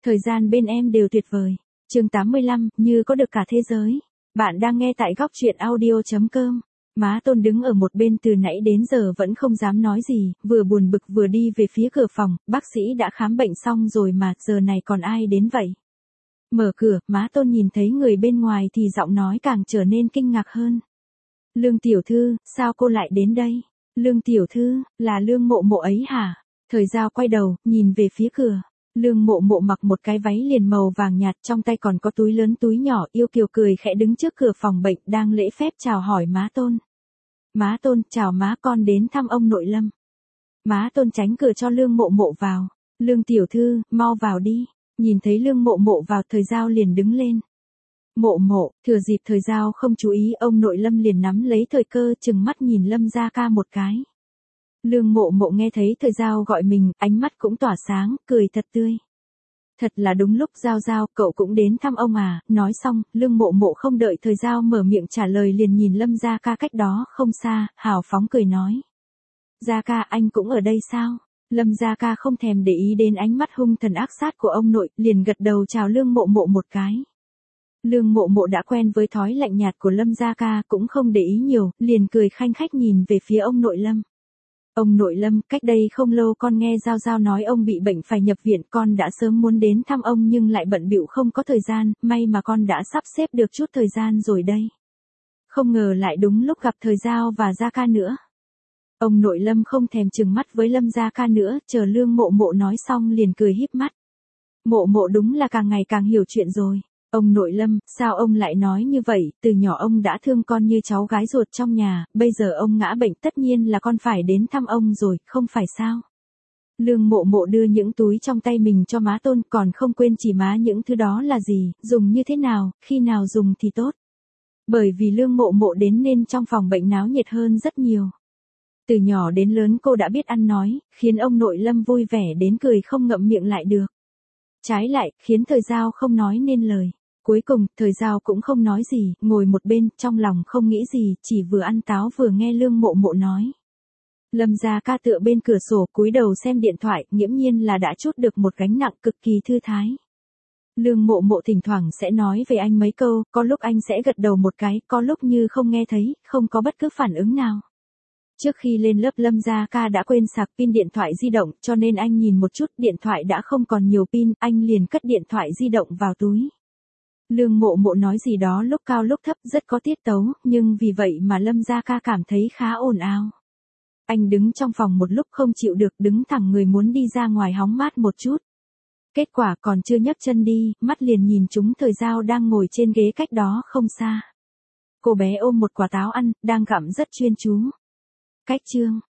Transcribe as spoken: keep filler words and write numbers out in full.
Thời gian bên em đều tuyệt vời. Chương tám mươi lăm, như có được cả thế giới. Bạn đang nghe tại góc truyện audio chấm com. Má Tôn đứng ở một bên từ nãy đến giờ vẫn không dám nói gì, vừa buồn bực vừa đi về phía cửa phòng, bác sĩ đã khám bệnh xong rồi mà, giờ này còn ai đến vậy? Mở cửa, má Tôn nhìn thấy người bên ngoài thì giọng nói càng trở nên kinh ngạc hơn. Lương tiểu thư, sao cô lại đến đây? Lương tiểu thư, là Lương Mộ Mộ ấy hả? Thời Giao quay đầu, nhìn về phía cửa. Lương Mộ Mộ mặc một cái váy liền màu vàng nhạt, trong tay còn có túi lớn túi nhỏ, yêu kiều cười khẽ đứng trước cửa phòng bệnh, đang lễ phép chào hỏi má Tôn. Má Tôn, chào má, con đến thăm ông nội Lâm. Má Tôn tránh cửa cho Lương Mộ Mộ vào. Lương tiểu thư, mau vào đi. Nhìn thấy Lương Mộ Mộ vào, Thời Giao liền đứng lên. Mộ Mộ, thừa dịp Thời Giao không chú ý, ông nội Lâm liền nắm lấy thời cơ, chừng mắt nhìn Lâm Gia Ca một cái. Lương Mộ Mộ nghe thấy Thời Giao gọi mình, ánh mắt cũng tỏa sáng, cười thật tươi. Thật là đúng lúc, Giao Giao, cậu cũng đến thăm ông à? Nói xong, Lương Mộ Mộ không đợi Thời Giao mở miệng trả lời liền nhìn Lâm Gia Ca cách đó không xa, hào phóng cười nói. Gia Ca, anh cũng ở đây sao? Lâm Gia Ca không thèm để ý đến ánh mắt hung thần ác sát của ông nội, liền gật đầu chào Lương Mộ Mộ một cái. Lương Mộ Mộ đã quen với thói lạnh nhạt của Lâm Gia Ca, cũng không để ý nhiều, liền cười khanh khách nhìn về phía ông nội Lâm. Ông nội Lâm, cách đây không lâu con nghe Giao Giao nói ông bị bệnh phải nhập viện, con đã sớm muốn đến thăm ông nhưng lại bận bịu không có thời gian, may mà con đã sắp xếp được chút thời gian rồi đây. Không ngờ lại đúng lúc gặp Thời Giao và Gia Ca nữa. Ông nội Lâm không thèm chừng mắt với Lâm Gia Ca nữa, chờ Lương Mộ Mộ nói xong liền cười híp mắt. Mộ Mộ đúng là càng ngày càng hiểu chuyện rồi. Ông nội Lâm, sao ông lại nói như vậy, từ nhỏ ông đã thương con như cháu gái ruột trong nhà, bây giờ ông ngã bệnh tất nhiên là con phải đến thăm ông rồi, không phải sao? Lương Mộ Mộ đưa những túi trong tay mình cho má Tôn, còn không quên chỉ má những thứ đó là gì, dùng như thế nào, khi nào dùng thì tốt. Bởi vì Lương Mộ Mộ đến nên trong phòng bệnh náo nhiệt hơn rất nhiều. Từ nhỏ đến lớn cô đã biết ăn nói, khiến ông nội Lâm vui vẻ đến cười không ngậm miệng lại được. Trái lại, khiến Thời Giao không nói nên lời. Cuối cùng, Thời Giao cũng không nói gì, ngồi một bên, trong lòng không nghĩ gì, chỉ vừa ăn táo vừa nghe Lương Mộ Mộ nói. Lâm Gia Ca tựa bên cửa sổ cúi đầu xem điện thoại, nghiễm nhiên là đã trút được một gánh nặng cực kỳ thư thái. Lương Mộ Mộ thỉnh thoảng sẽ nói về anh mấy câu, có lúc anh sẽ gật đầu một cái, có lúc như không nghe thấy, không có bất cứ phản ứng nào. Trước khi lên lớp Lâm Gia Ca đã quên sạc pin điện thoại di động, cho nên anh nhìn một chút điện thoại đã không còn nhiều pin, anh liền cất điện thoại di động vào túi. Lương Mộ Mộ nói gì đó lúc cao lúc thấp rất có tiết tấu, nhưng vì vậy mà Lâm Gia Ca cảm thấy khá ồn ào. Anh đứng trong phòng một lúc không chịu được, đứng thẳng người muốn đi ra ngoài hóng mát một chút. Kết quả còn chưa nhấc chân đi, mắt liền nhìn chúng Thời Giao đang ngồi trên ghế cách đó không xa. Cô bé ôm một quả táo ăn, đang gặm rất chuyên chú. Cách chương